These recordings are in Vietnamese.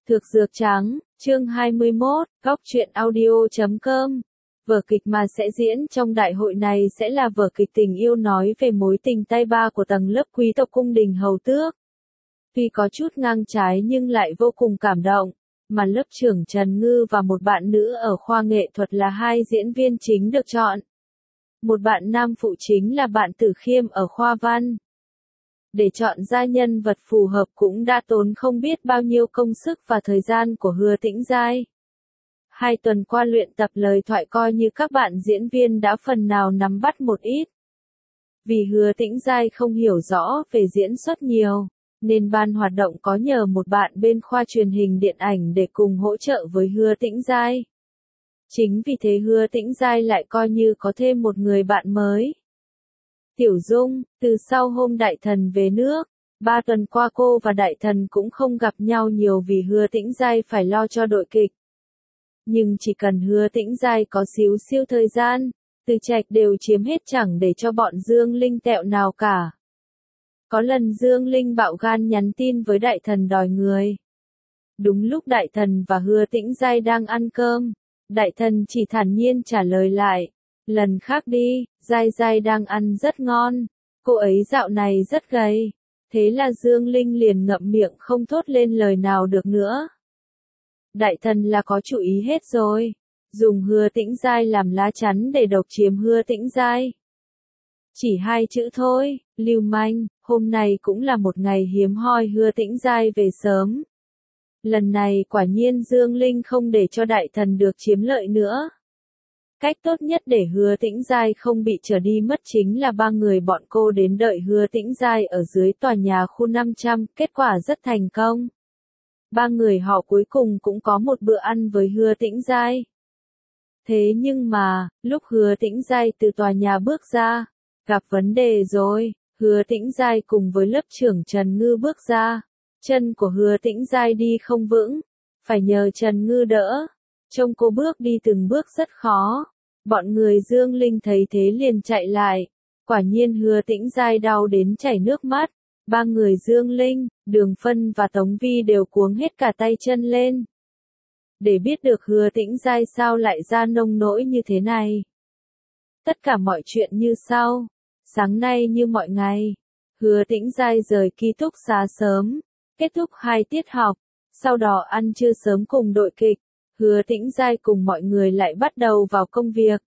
Thực dược trắng, chương 21, góc truyện audio.com. Vở kịch mà sẽ diễn trong đại hội này sẽ là vở kịch tình yêu nói về mối tình tay ba của tầng lớp quý tộc cung đình hầu tước. Tuy có chút ngang trái nhưng lại vô cùng cảm động, mà lớp trưởng Trần Ngư và một bạn nữ ở khoa nghệ thuật là hai diễn viên chính được chọn. Một bạn nam phụ chính là bạn Tử Khiêm ở khoa văn. Để chọn ra nhân vật phù hợp cũng đã tốn không biết bao nhiêu công sức và thời gian của Hứa Tĩnh Giai. 2 tuần qua luyện tập lời thoại coi như các bạn diễn viên đã phần nào nắm bắt một ít. Vì Hứa Tĩnh Giai không hiểu rõ về diễn xuất nhiều, nên ban hoạt động có nhờ một bạn bên khoa truyền hình điện ảnh để cùng hỗ trợ với Hứa Tĩnh Giai. Chính vì thế Hứa Tĩnh Giai lại coi như có thêm một người bạn mới. Tiểu Dung, từ sau hôm Đại Thần về nước, 3 tuần qua cô và Đại Thần cũng không gặp nhau nhiều vì Hứa Tĩnh Giai phải lo cho đội kịch. Nhưng chỉ cần Hứa Tĩnh Giai có xíu siêu thời gian, Từ Trạch đều chiếm hết chẳng để cho bọn Dương Linh tẹo nào cả. Có lần Dương Linh bạo gan nhắn tin với Đại Thần đòi người. Đúng lúc Đại Thần và Hứa Tĩnh Giai đang ăn cơm, Đại Thần chỉ thản nhiên trả lời lại. Lần khác đi, Giai Giai đang ăn rất ngon, cô ấy dạo này rất gầy. Thế là Dương Linh liền ngậm miệng không thốt lên lời nào được nữa. Đại Thần là có chủ ý hết rồi, dùng Hứa Tĩnh Giai làm lá chắn để độc chiếm Hứa Tĩnh Giai. Chỉ 2 chữ thôi, lưu manh. Hôm nay cũng là một ngày hiếm hoi Hứa Tĩnh Giai về sớm. Lần này quả nhiên Dương Linh không để cho Đại Thần được chiếm lợi nữa. Cách tốt nhất để Hứa Tĩnh Giai không bị trở đi mất chính là 3 người bọn cô đến đợi Hứa Tĩnh Giai ở dưới tòa nhà khu 500, kết quả rất thành công. 3 người họ cuối cùng cũng có một bữa ăn với Hứa Tĩnh Giai. Thế nhưng mà, lúc Hứa Tĩnh Giai từ tòa nhà bước ra, gặp vấn đề rồi. Hứa Tĩnh Giai cùng với lớp trưởng Trần Ngư bước ra, chân của Hứa Tĩnh Giai đi không vững, phải nhờ Trần Ngư đỡ. Trông cô bước đi từng bước rất khó. Bọn người Dương Linh thấy thế liền chạy lại. Quả nhiên Hứa Tĩnh Giai đau đến chảy nước mắt. 3 người Dương Linh, Đường Phân và Tống Vi đều cuống hết cả tay chân lên. Để biết được Hứa Tĩnh Giai sao lại ra nông nỗi như thế này. Tất cả mọi chuyện như sau. Sáng nay như mọi ngày, Hứa Tĩnh Giai rời ký túc xá sớm, kết thúc 2 tiết học, sau đó ăn trưa sớm cùng đội kịch. Hứa Tĩnh Giai cùng mọi người lại bắt đầu vào công việc.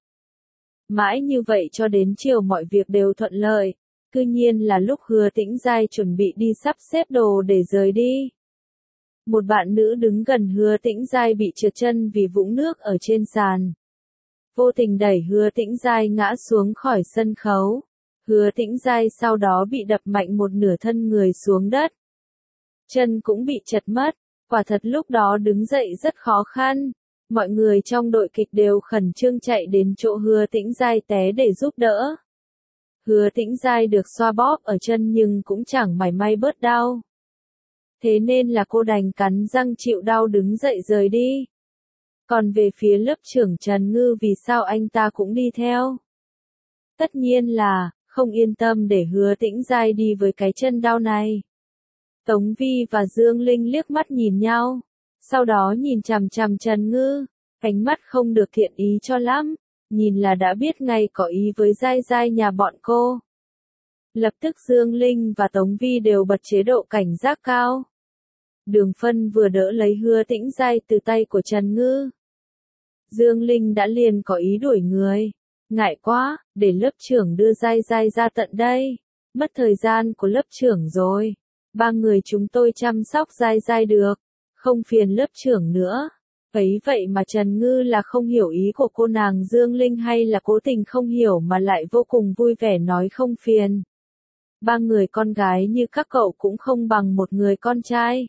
Mãi như vậy cho đến chiều mọi việc đều thuận lợi. Cứ nhiên là lúc Hứa Tĩnh Giai chuẩn bị đi sắp xếp đồ để rời đi. Một bạn nữ đứng gần Hứa Tĩnh Giai bị trượt chân vì vũng nước ở trên sàn. Vô tình đẩy Hứa Tĩnh Giai ngã xuống khỏi sân khấu. Hứa Tĩnh Giai sau đó bị đập mạnh một nửa thân người xuống đất. Chân cũng bị trật mất. Quả thật lúc đó đứng dậy rất khó khăn. Mọi người trong đội kịch đều khẩn trương chạy đến chỗ Hứa Tĩnh Giai té để giúp đỡ. Hứa Tĩnh Giai được xoa bóp ở chân nhưng cũng chẳng mảy may bớt đau. Thế nên là cô đành cắn răng chịu đau đứng dậy rời đi. Còn về phía lớp trưởng Trần Ngư vì sao anh ta cũng đi theo? Tất nhiên là, không yên tâm để Hứa Tĩnh Giai đi với cái chân đau này. Tống Vi và Dương Linh liếc mắt nhìn nhau, sau đó nhìn chằm chằm Trần Ngư, ánh mắt không được thiện ý cho lắm, nhìn là đã biết ngay có ý với Giai Giai nhà bọn cô. Lập tức Dương Linh và Tống Vi đều bật chế độ cảnh giác cao. Đường Phân vừa đỡ lấy Hứa Tĩnh Giai từ tay của Trần Ngư. Dương Linh đã liền có ý đuổi người. Ngại quá, để lớp trưởng đưa Giai Giai ra tận đây. Mất thời gian của lớp trưởng rồi. 3 người chúng tôi chăm sóc Giai Giai được. Không phiền lớp trưởng nữa. Ấy vậy mà Trần Ngư là không hiểu ý của cô nàng Dương Linh hay là cố tình không hiểu mà lại vô cùng vui vẻ nói không phiền. 3 người con gái như các cậu cũng không bằng một người con trai.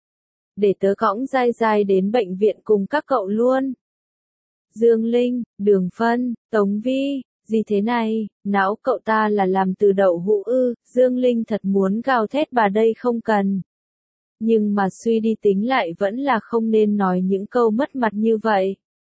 Để tớ cõng Giai Giai đến bệnh viện cùng các cậu luôn. Dương Linh, Đường Phân, Tống Vi, gì thế này, não cậu ta là làm từ đậu hũ ư? Dương Linh thật muốn gào thét bà đây không cần. Nhưng mà suy đi tính lại vẫn là không nên nói những câu mất mặt như vậy.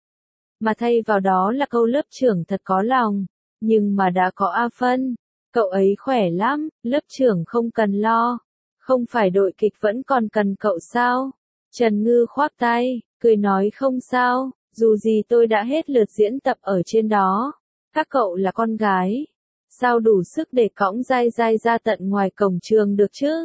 Mà thay vào đó là câu lớp trưởng thật có lòng, nhưng mà đã có A Phân, cậu ấy khỏe lắm, lớp trưởng không cần lo. Không phải đội kịch vẫn còn cần cậu sao? Trần Ngư khoác tay, cười nói không sao, dù gì tôi đã hết lượt diễn tập ở trên đó. Các cậu là con gái, sao đủ sức để cõng dai dai ra tận ngoài cổng trường được chứ?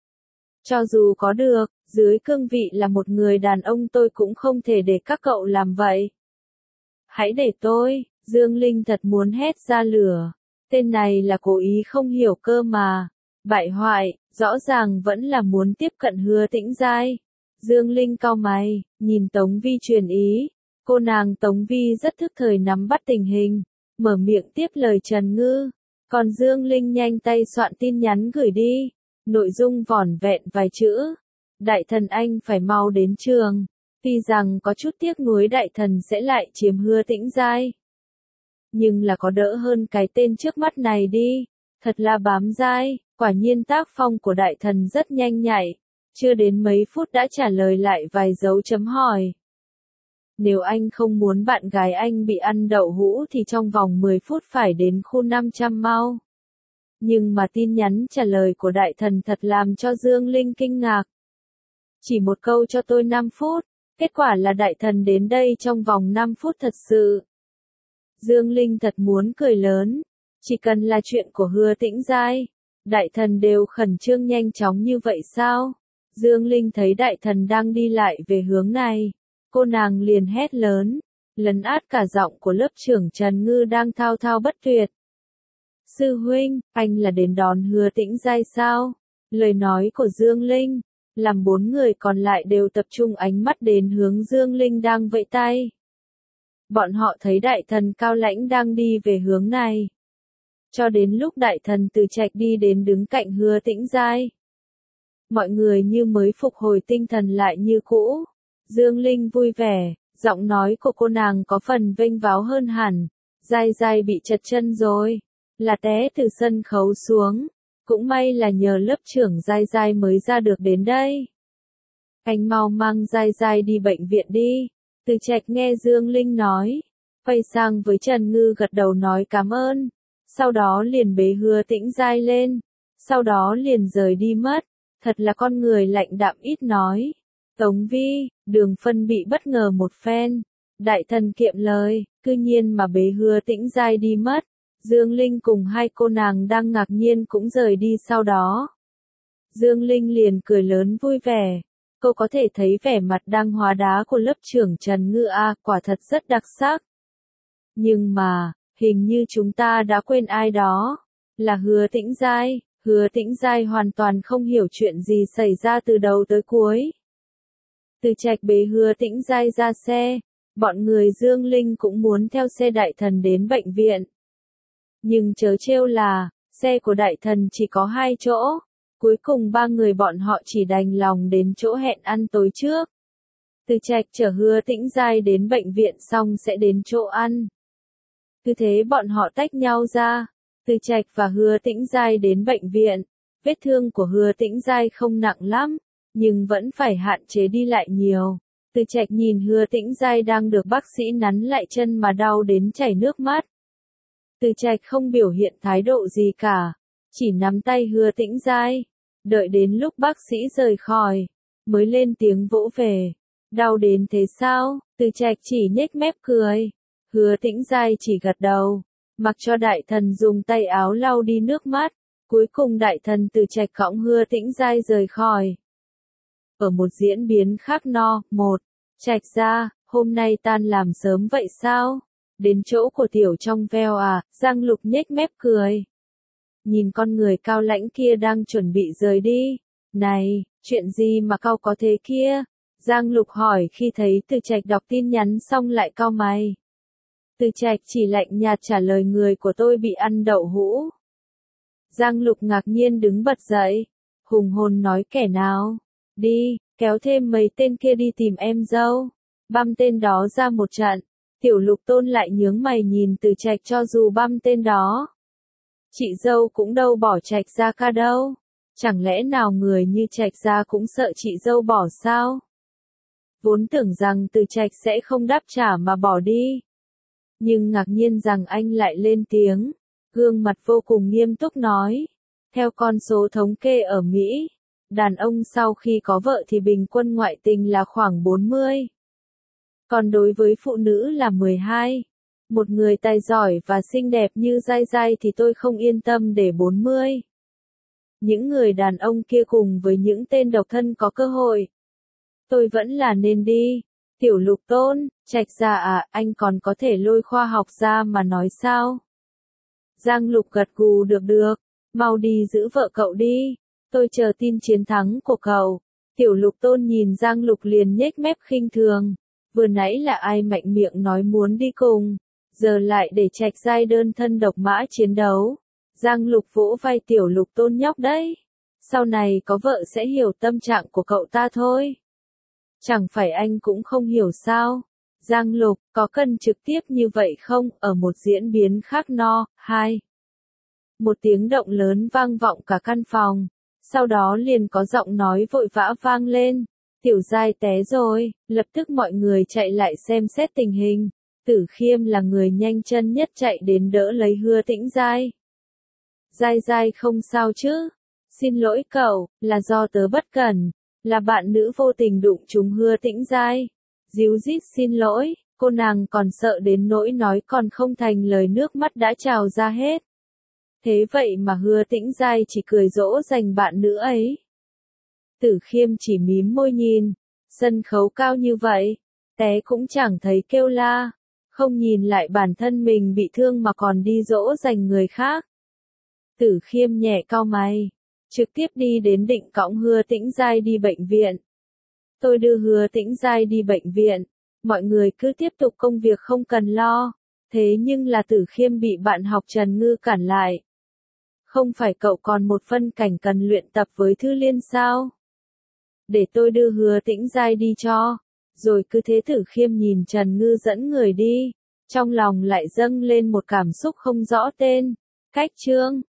Cho dù có được, dưới cương vị là một người đàn ông tôi cũng không thể để các cậu làm vậy. Hãy để tôi, Dương Linh thật muốn hét ra lửa. Tên này là cố ý không hiểu cơ mà. Bại hoại, rõ ràng vẫn là muốn tiếp cận Hứa Tĩnh Giai. Dương Linh cau mày, nhìn Tống Vi truyền ý. Cô nàng Tống Vi rất thức thời nắm bắt tình hình, mở miệng tiếp lời Trần Ngư. Còn Dương Linh nhanh tay soạn tin nhắn gửi đi. Nội dung vỏn vẹn vài chữ. Đại thần anh phải mau đến trường. Tuy rằng có chút tiếc nuối đại thần sẽ lại chiếm Hứa Tĩnh Giai. Nhưng là có đỡ hơn cái tên trước mắt này đi. Thật là bám dai, quả nhiên tác phong của đại thần rất nhanh nhạy. Chưa đến mấy phút đã trả lời lại vài dấu chấm hỏi. Nếu anh không muốn bạn gái anh bị ăn đậu hũ thì trong vòng 10 phút phải đến khu 500 mau. Nhưng mà tin nhắn trả lời của đại thần thật làm cho Dương Linh kinh ngạc. Chỉ một câu cho tôi 5 phút, kết quả là đại thần đến đây trong vòng 5 phút thật sự. Dương Linh thật muốn cười lớn, chỉ cần là chuyện của Hứa Tĩnh Giai, đại thần đều khẩn trương nhanh chóng như vậy sao? Dương Linh thấy đại thần đang đi lại về hướng này, cô nàng liền hét lớn, lấn át cả giọng của lớp trưởng Trần Ngư đang thao thao bất tuyệt. Sư huynh, anh là đến đón Hứa Tĩnh Giai sao? Lời nói của Dương Linh, làm 4 người còn lại đều tập trung ánh mắt đến hướng Dương Linh đang vẫy tay. Bọn họ thấy đại thần cao lãnh đang đi về hướng này. Cho đến lúc đại thần Từ Trạch đi đến đứng cạnh Hứa Tĩnh Giai. Mọi người như mới phục hồi tinh thần lại như cũ. Dương Linh vui vẻ, giọng nói của cô nàng có phần vênh váo hơn hẳn. Giai Giai bị trật chân rồi, là té từ sân khấu xuống. Cũng may là nhờ lớp trưởng Giai Giai mới ra được đến đây. Anh mau mang Giai Giai đi bệnh viện đi. Từ Trạch nghe Dương Linh nói, quay sang với Trần Ngư gật đầu nói cảm ơn, sau đó liền bế Hứa Tĩnh Giai lên, sau đó liền rời đi mất, thật là con người lạnh đạm ít nói. Tống Vi, Đường Phân bị bất ngờ một phen, đại thần kiệm lời, cư nhiên mà bế Hứa Tĩnh Giai đi mất. Dương Linh cùng hai cô nàng đang ngạc nhiên cũng rời đi sau đó. Dương Linh liền cười lớn vui vẻ. Cô có thể thấy vẻ mặt đang hóa đá của lớp trưởng Trần Ngư quả thật rất đặc sắc. Nhưng mà, hình như chúng ta đã quên ai đó. Là Hứa Tĩnh Giai. Hứa Tĩnh Giai hoàn toàn không hiểu chuyện gì xảy ra từ đầu tới cuối. Từ Trạch bế Hứa Tĩnh Giai ra xe. Bọn người Dương Linh cũng muốn theo xe đại thần đến bệnh viện. Nhưng chớ trêu là, xe của đại thần chỉ có 2 chỗ. Cuối cùng 3 người bọn họ chỉ đành lòng đến chỗ hẹn ăn tối trước. Từ Trạch chở Hứa Tĩnh Giai đến bệnh viện xong sẽ đến chỗ ăn. Cứ thế bọn họ tách nhau ra. Từ Trạch và Hứa Tĩnh Giai đến bệnh viện. Vết thương của Hứa Tĩnh Giai không nặng lắm, nhưng vẫn phải hạn chế đi lại nhiều. Từ Trạch nhìn Hứa Tĩnh Giai đang được bác sĩ nắn lại chân mà đau đến chảy nước mắt. Từ Trạch không biểu hiện thái độ gì cả, chỉ nắm tay Hứa Tĩnh Giai. Đợi đến lúc bác sĩ rời khỏi, mới lên tiếng vỗ về. Đau đến thế sao? Từ Trạch chỉ nhếch mép cười. Hứa Tĩnh Giai chỉ gật đầu, mặc cho đại thần dùng tay áo lau đi nước mắt. Cuối cùng đại thần Từ Trạch cõng Hứa Tĩnh Giai rời khỏi. Ở một diễn biến khác Trạch ra, hôm nay tan làm sớm vậy sao? Đến chỗ của tiểu trong veo Giang Lục nhếch mép cười. Nhìn con người cao lãnh kia đang chuẩn bị rời đi. Này, chuyện gì mà cao có thế kia? Giang Lục hỏi khi thấy Từ Trạch đọc tin nhắn xong lại cau mày. Từ Trạch chỉ lạnh nhạt trả lời người của tôi bị ăn đậu hũ. Giang Lục ngạc nhiên đứng bật dậy. Hùng hồn nói kẻ nào? Đi, kéo thêm mấy tên kia đi tìm em dâu. Băm tên đó ra một trận. Tiểu Lục Tôn lại nhướng mày nhìn Từ Trạch cho dù băm tên đó. Chị dâu cũng đâu bỏ Trạch ra ca đâu. Chẳng lẽ nào người như Trạch ra cũng sợ chị dâu bỏ sao? Vốn tưởng rằng Từ Trạch sẽ không đáp trả mà bỏ đi. Nhưng ngạc nhiên rằng anh lại lên tiếng. Gương mặt vô cùng nghiêm túc nói. Theo con số thống kê ở Mỹ, đàn ông sau khi có vợ thì bình quân ngoại tình là khoảng 40. Còn đối với phụ nữ là 12. Một người tài giỏi và xinh đẹp như Giai Giai thì tôi không yên tâm để 40. Những người đàn ông kia cùng với những tên độc thân có cơ hội. Tôi vẫn là nên đi. Tiểu Lục Tôn, Trạch Gia à, anh còn có thể lôi khoa học ra mà nói sao? Giang Lục gật gù được, mau đi giữ vợ cậu đi. Tôi chờ tin chiến thắng của cậu. Tiểu Lục Tôn nhìn Giang Lục liền nhếch mép khinh thường. Vừa nãy là ai mạnh miệng nói muốn đi cùng, giờ lại để Trạch Giai đơn thân độc mã chiến đấu. Giang Lục vỗ vai Tiểu Lục Tôn nhóc đấy. Sau này có vợ sẽ hiểu tâm trạng của cậu ta thôi. Chẳng phải anh cũng không hiểu sao? Giang Lục, có cần trực tiếp như vậy không? Ở một diễn biến khác no, 2. Một tiếng động lớn vang vọng cả căn phòng. Sau đó liền có giọng nói vội vã vang lên. Tiểu Giai té rồi, lập tức mọi người chạy lại xem xét tình hình. Tử Khiêm là người nhanh chân nhất chạy đến đỡ lấy Hứa Tĩnh Giai. Giai Giai không sao chứ? Xin lỗi cậu, là do tớ bất cẩn. Là bạn nữ vô tình đụng trúng Hứa Tĩnh Giai. Díu dít xin lỗi, cô nàng còn sợ đến nỗi nói còn không thành lời, nước mắt đã trào ra hết. Thế vậy mà Hứa Tĩnh Giai chỉ cười dỗ dành bạn nữ ấy. Tử Khiêm chỉ mím môi nhìn, sân khấu cao như vậy, té cũng chẳng thấy kêu la, không nhìn lại bản thân mình bị thương mà còn đi dỗ dành người khác. Tử Khiêm nhẹ cau mày, trực tiếp đi đến định cõng Hứa Tĩnh Giai đi bệnh viện. Tôi đưa Hứa Tĩnh Giai đi bệnh viện, mọi người cứ tiếp tục công việc không cần lo. Thế nhưng là Tử Khiêm bị bạn học Trần Ngư cản lại. Không phải cậu còn một phân cảnh cần luyện tập với Thư Liên sao? Để tôi đưa Hứa Tĩnh Giai đi cho. Rồi cứ thế Tử Khiêm nhìn Trần Ngư dẫn người đi. Trong lòng lại dâng lên một cảm xúc không rõ tên. Cách chương